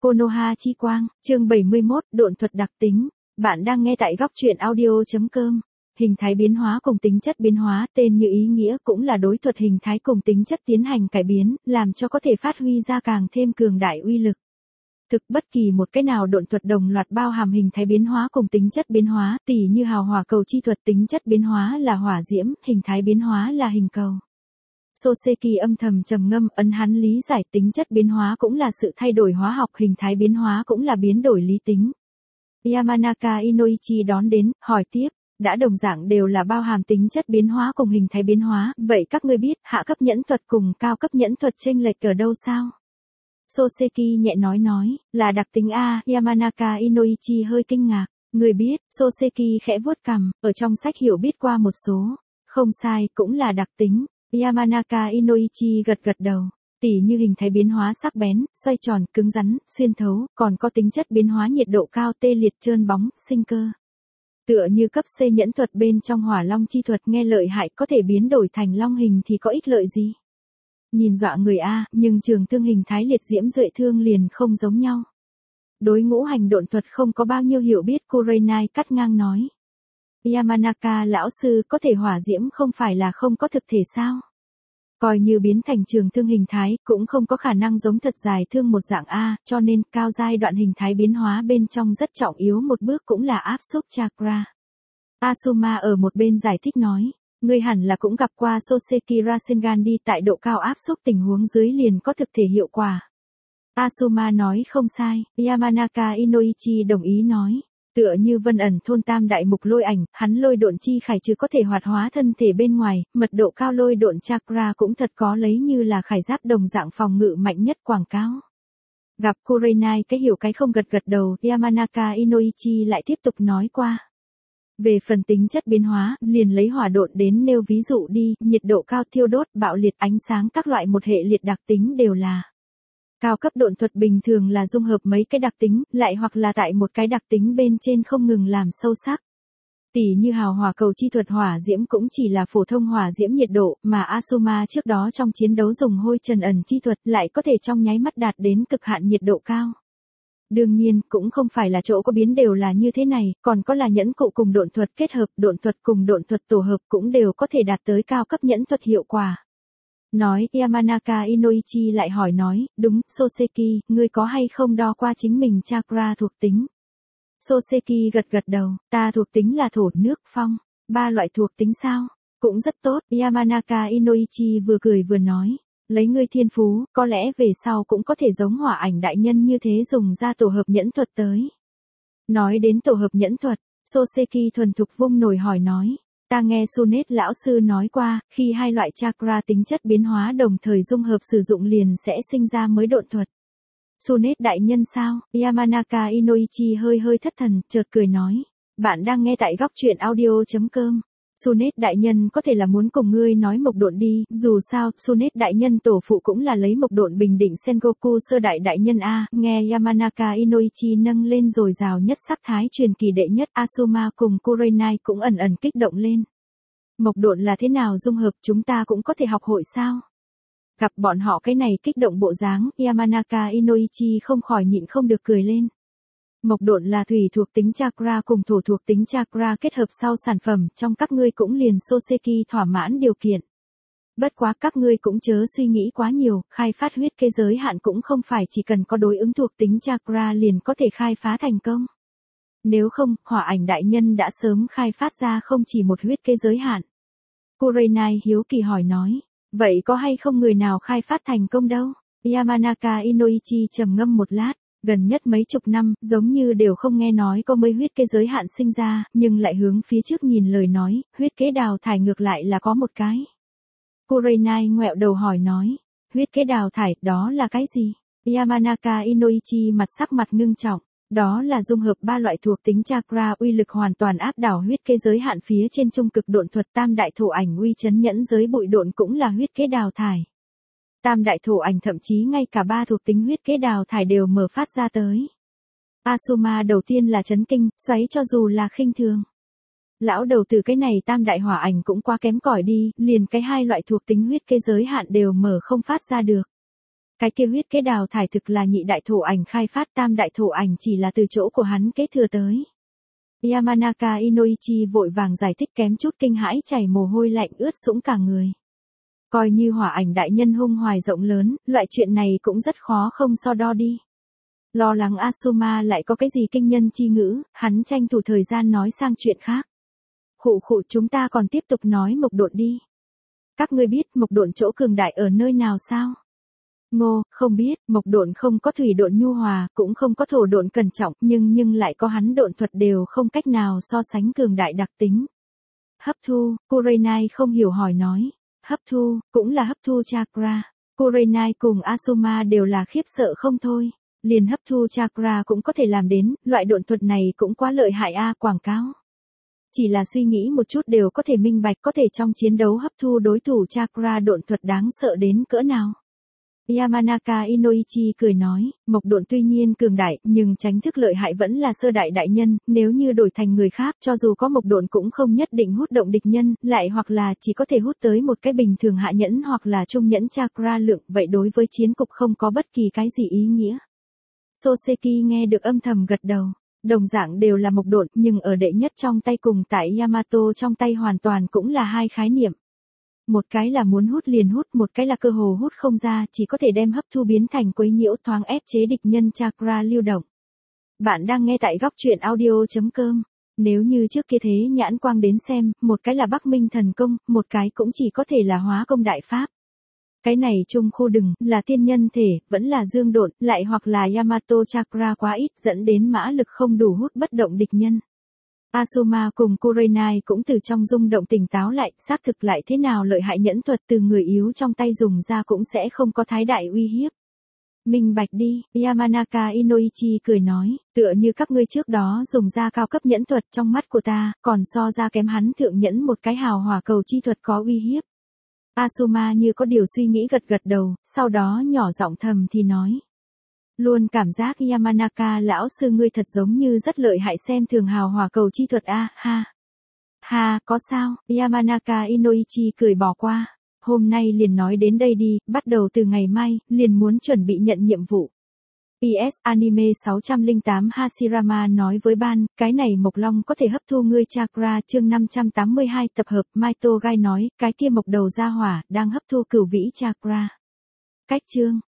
Konoha chi quang, chương 71, độn thuật đặc tính. Bạn đang nghe tại góc truyện audio.com. Hình thái biến hóa cùng tính chất biến hóa, tên như ý nghĩa cũng là đối thuật hình thái cùng tính chất tiến hành cải biến, làm cho có thể phát huy ra càng thêm cường đại uy lực. Thực bất kỳ một cái nào độn thuật đồng loạt bao hàm hình thái biến hóa cùng tính chất biến hóa, tỉ như hào hỏa cầu chi thuật, tính chất biến hóa là hỏa diễm, hình thái biến hóa là hình cầu. Soseki âm thầm trầm ngâm, hắn lý giải tính chất biến hóa cũng là sự thay đổi hóa học, hình thái biến hóa cũng là biến đổi lý tính. Yamanaka Inoichi đón đến, hỏi tiếp, đã đồng dạng đều là bao hàm tính chất biến hóa cùng hình thái biến hóa, vậy các ngươi biết hạ cấp nhẫn thuật cùng cao cấp nhẫn thuật chênh lệch ở đâu sao? Soseki nhẹ nói, là đặc tính A. Yamanaka Inoichi hơi kinh ngạc, người biết, Soseki khẽ vuốt cằm, ở trong sách hiểu biết qua một số, không sai, cũng là đặc tính. Yamanaka Inoichi gật đầu, tỉ như hình thái biến hóa sắc bén, xoay tròn, cứng rắn, xuyên thấu, còn có tính chất biến hóa nhiệt độ cao, tê liệt, trơn bóng, sinh cơ. Tựa như cấp C nhẫn thuật bên trong hỏa long chi thuật nghe lợi hại có thể biến đổi thành long hình thì có ích lợi gì? Nhìn dọa người A, nhưng trường thương hình thái liệt diễm duệ thương liền không giống nhau. Đối ngũ hành độn thuật không có bao nhiêu hiểu biết, Kurenai cắt ngang nói. Yamanaka lão sư, có thể hỏa diễm không phải là không có thực thể sao? Coi như biến thành trường thương hình thái, cũng không có khả năng giống thật dài thương một dạng A, cho nên cao giai đoạn hình thái biến hóa bên trong rất trọng yếu một bước cũng là áp xúc chakra. Asuma ở một bên giải thích nói, ngươi hẳn là cũng gặp qua Soseki Rasengan đi, tại độ cao áp xúc tình huống dưới liền có thực thể hiệu quả. Asuma nói không sai, Yamanaka Inoichi đồng ý nói. Tựa như Vân Ẩn thôn tam đại mục lôi ảnh, hắn lôi độn chi khải trừ có thể hoạt hóa thân thể bên ngoài, mật độ cao lôi độn chakra cũng thật có lấy như là khải giáp đồng dạng phòng ngự mạnh nhất quảng cáo. Gặp Kurenai cái hiểu cái không gật đầu, Yamanaka Inoichi lại tiếp tục nói qua. Về phần tính chất biến hóa, liền lấy hỏa độn đến nêu ví dụ đi, nhiệt độ cao, thiêu đốt, bạo liệt, ánh sáng các loại một hệ liệt đặc tính đều là. Cao cấp độn thuật bình thường là dung hợp mấy cái đặc tính, lại hoặc là tại một cái đặc tính bên trên không ngừng làm sâu sắc. Tỉ như hào hỏa cầu chi thuật hỏa diễm cũng chỉ là phổ thông hỏa diễm nhiệt độ, mà Asuma trước đó trong chiến đấu dùng hôi trần ẩn chi thuật lại có thể trong nháy mắt đạt đến cực hạn nhiệt độ cao. Đương nhiên, cũng không phải là chỗ có biến đều là như thế này, còn có là nhẫn cụ cùng độn thuật kết hợp, độn thuật cùng độn thuật tổ hợp cũng đều có thể đạt tới cao cấp nhẫn thuật hiệu quả. Nói, Yamanaka Inoichi lại hỏi nói, đúng, Soseki, ngươi có hay không đo qua chính mình chakra thuộc tính? Soseki gật đầu, ta thuộc tính là thổ, nước, phong, ba loại thuộc tính sao? Cũng rất tốt, Yamanaka Inoichi vừa cười vừa nói, lấy ngươi thiên phú, có lẽ về sau cũng có thể giống hỏa ảnh đại nhân như thế dùng ra tổ hợp nhẫn thuật tới. Nói đến tổ hợp nhẫn thuật, Soseki thuần thục vung nổi hỏi nói. Ta nghe Sunet lão sư nói qua, khi hai loại chakra tính chất biến hóa đồng thời dung hợp sử dụng liền sẽ sinh ra mới độn thuật. Sunet đại nhân sao? Yamanaka Inoichi hơi thất thần, chợt cười nói. Bạn đang nghe tại góc truyện audio.com. Sunet đại nhân có thể là muốn cùng ngươi nói mộc độn đi, dù sao, Sunet đại nhân tổ phụ cũng là lấy mộc độn bình định Sengoku sơ đại nhân A, nghe Yamanaka Inoichi nâng lên rồi rào nhất sắc thái truyền kỳ đệ nhất, Asuma cùng Kurenai cũng ẩn kích động lên. Mộc độn là thế nào dung hợp, chúng ta cũng có thể học hội sao? Gặp bọn họ cái này kích động bộ dáng, Yamanaka Inoichi không khỏi nhịn không được cười lên. Mộc độn là thủy thuộc tính chakra cùng thổ thuộc tính chakra kết hợp sau sản phẩm, trong các ngươi cũng liền Soseki thỏa mãn điều kiện. Bất quá các ngươi cũng chớ suy nghĩ quá nhiều, khai phát huyết kế giới hạn cũng không phải chỉ cần có đối ứng thuộc tính chakra liền có thể khai phá thành công. Nếu không, hỏa ảnh đại nhân đã sớm khai phát ra không chỉ một huyết kế giới hạn. Kurenai hiếu kỳ hỏi nói, vậy có hay không người nào khai phát thành công đâu? Yamanaka Inoichi trầm ngâm một lát. Gần nhất mấy chục năm, giống như đều không nghe nói có mấy huyết kế giới hạn sinh ra, nhưng lại hướng phía trước nhìn lời nói, huyết kế đào thải ngược lại là có một cái. Kurenai ngoẹo đầu hỏi nói, huyết kế đào thải, đó là cái gì? Yamanaka Inoichi sắc mặt ngưng trọng, đó là dung hợp ba loại thuộc tính chakra uy lực hoàn toàn áp đảo huyết kế giới hạn phía trên trung cực độn thuật tam đại thổ ảnh uy chấn nhẫn giới bụi độn cũng là huyết kế đào thải. Tam đại thổ ảnh thậm chí ngay cả ba thuộc tính huyết kế đào thải đều mở phát ra tới. Asuma đầu tiên là chấn kinh, xoáy cho dù là khinh thường. Lão đầu từ cái này tam đại hỏa ảnh cũng quá kém cỏi đi, liền cái hai loại thuộc tính huyết kế giới hạn đều mở không phát ra được. Cái kia huyết kế đào thải thực là nhị đại thổ ảnh khai phát, tam đại thổ ảnh chỉ là từ chỗ của hắn kế thừa tới. Yamanaka Inoichi vội vàng giải thích kém chút kinh hãi chảy mồ hôi lạnh ướt sũng cả người. Coi như hỏa ảnh đại nhân hung hoài rộng lớn, loại chuyện này cũng rất khó không so đo đi. Lo lắng Asuma lại có cái gì kinh nhân chi ngữ, hắn tranh thủ thời gian nói sang chuyện khác. Khụ chúng ta còn tiếp tục nói mộc độn đi. Các ngươi biết mộc độn chỗ cường đại ở nơi nào sao? Ngô, không biết, mộc độn không có thủy độn nhu hòa, cũng không có thổ độn cẩn trọng, nhưng lại có hắn độn thuật đều không cách nào so sánh cường đại đặc tính. Hấp thu, Kurenai không hiểu hỏi nói. Hấp thu, cũng là hấp thu chakra. Kurenai cùng Asuma đều là khiếp sợ không thôi. Liền hấp thu chakra cũng có thể làm đến, loại độn thuật này cũng quá lợi hại a, quảng cáo. Chỉ là suy nghĩ một chút đều có thể minh bạch, có thể trong chiến đấu hấp thu đối thủ chakra độn thuật đáng sợ đến cỡ nào. Yamanaka Inoichi cười nói, mộc độn tuy nhiên cường đại, nhưng tránh thức lợi hại vẫn là sơ đại đại nhân, nếu như đổi thành người khác, cho dù có mộc độn cũng không nhất định hút động địch nhân, lại hoặc là chỉ có thể hút tới một cái bình thường hạ nhẫn hoặc là trung nhẫn chakra lượng, vậy đối với chiến cục không có bất kỳ cái gì ý nghĩa. Soseki nghe được âm thầm gật đầu. Đồng dạng đều là mộc độn, nhưng ở đệ nhất trong tay cùng tại Yamato trong tay hoàn toàn cũng là hai khái niệm. Một cái là muốn hút liền hút, một cái là cơ hồ hút không ra, chỉ có thể đem hấp thu biến thành quấy nhiễu thoáng ép chế địch nhân chakra lưu động. Bạn đang nghe tại góc truyện audio.com. Nếu như trước kia thế nhãn quang đến xem, một cái là Bắc Minh thần công, một cái cũng chỉ có thể là hóa công đại pháp. Cái này trung khu đừng, là tiên nhân thể, vẫn là dương độn, lại hoặc là Yamato chakra quá ít dẫn đến mã lực không đủ hút bất động địch nhân. Asuma cùng Kurenai cũng từ trong rung động tỉnh táo lại, xác thực lại thế nào lợi hại nhẫn thuật từ người yếu trong tay dùng ra cũng sẽ không có thái đại uy hiếp. Minh bạch đi, Yamanaka Inoichi cười nói, tựa như các ngươi trước đó dùng ra cao cấp nhẫn thuật trong mắt của ta, còn so ra kém hắn thượng nhẫn một cái hào hỏa cầu chi thuật có uy hiếp. Asuma như có điều suy nghĩ gật đầu, sau đó nhỏ giọng thầm thì nói. Luôn cảm giác Yamanaka lão sư ngươi thật giống như rất lợi hại xem thường hào hỏa cầu chi thuật a, ha. Ha, có sao, Yamanaka Inoichi cười bỏ qua. Hôm nay liền nói đến đây đi, bắt đầu từ ngày mai, liền muốn chuẩn bị nhận nhiệm vụ. PS Anime 608 Hashirama nói với ban, cái này Mộc Long có thể hấp thu ngươi chakra chương 582 tập hợp Maito Gai nói, cái kia mộc đầu ra hỏa, đang hấp thu cửu vĩ chakra. Cách chương.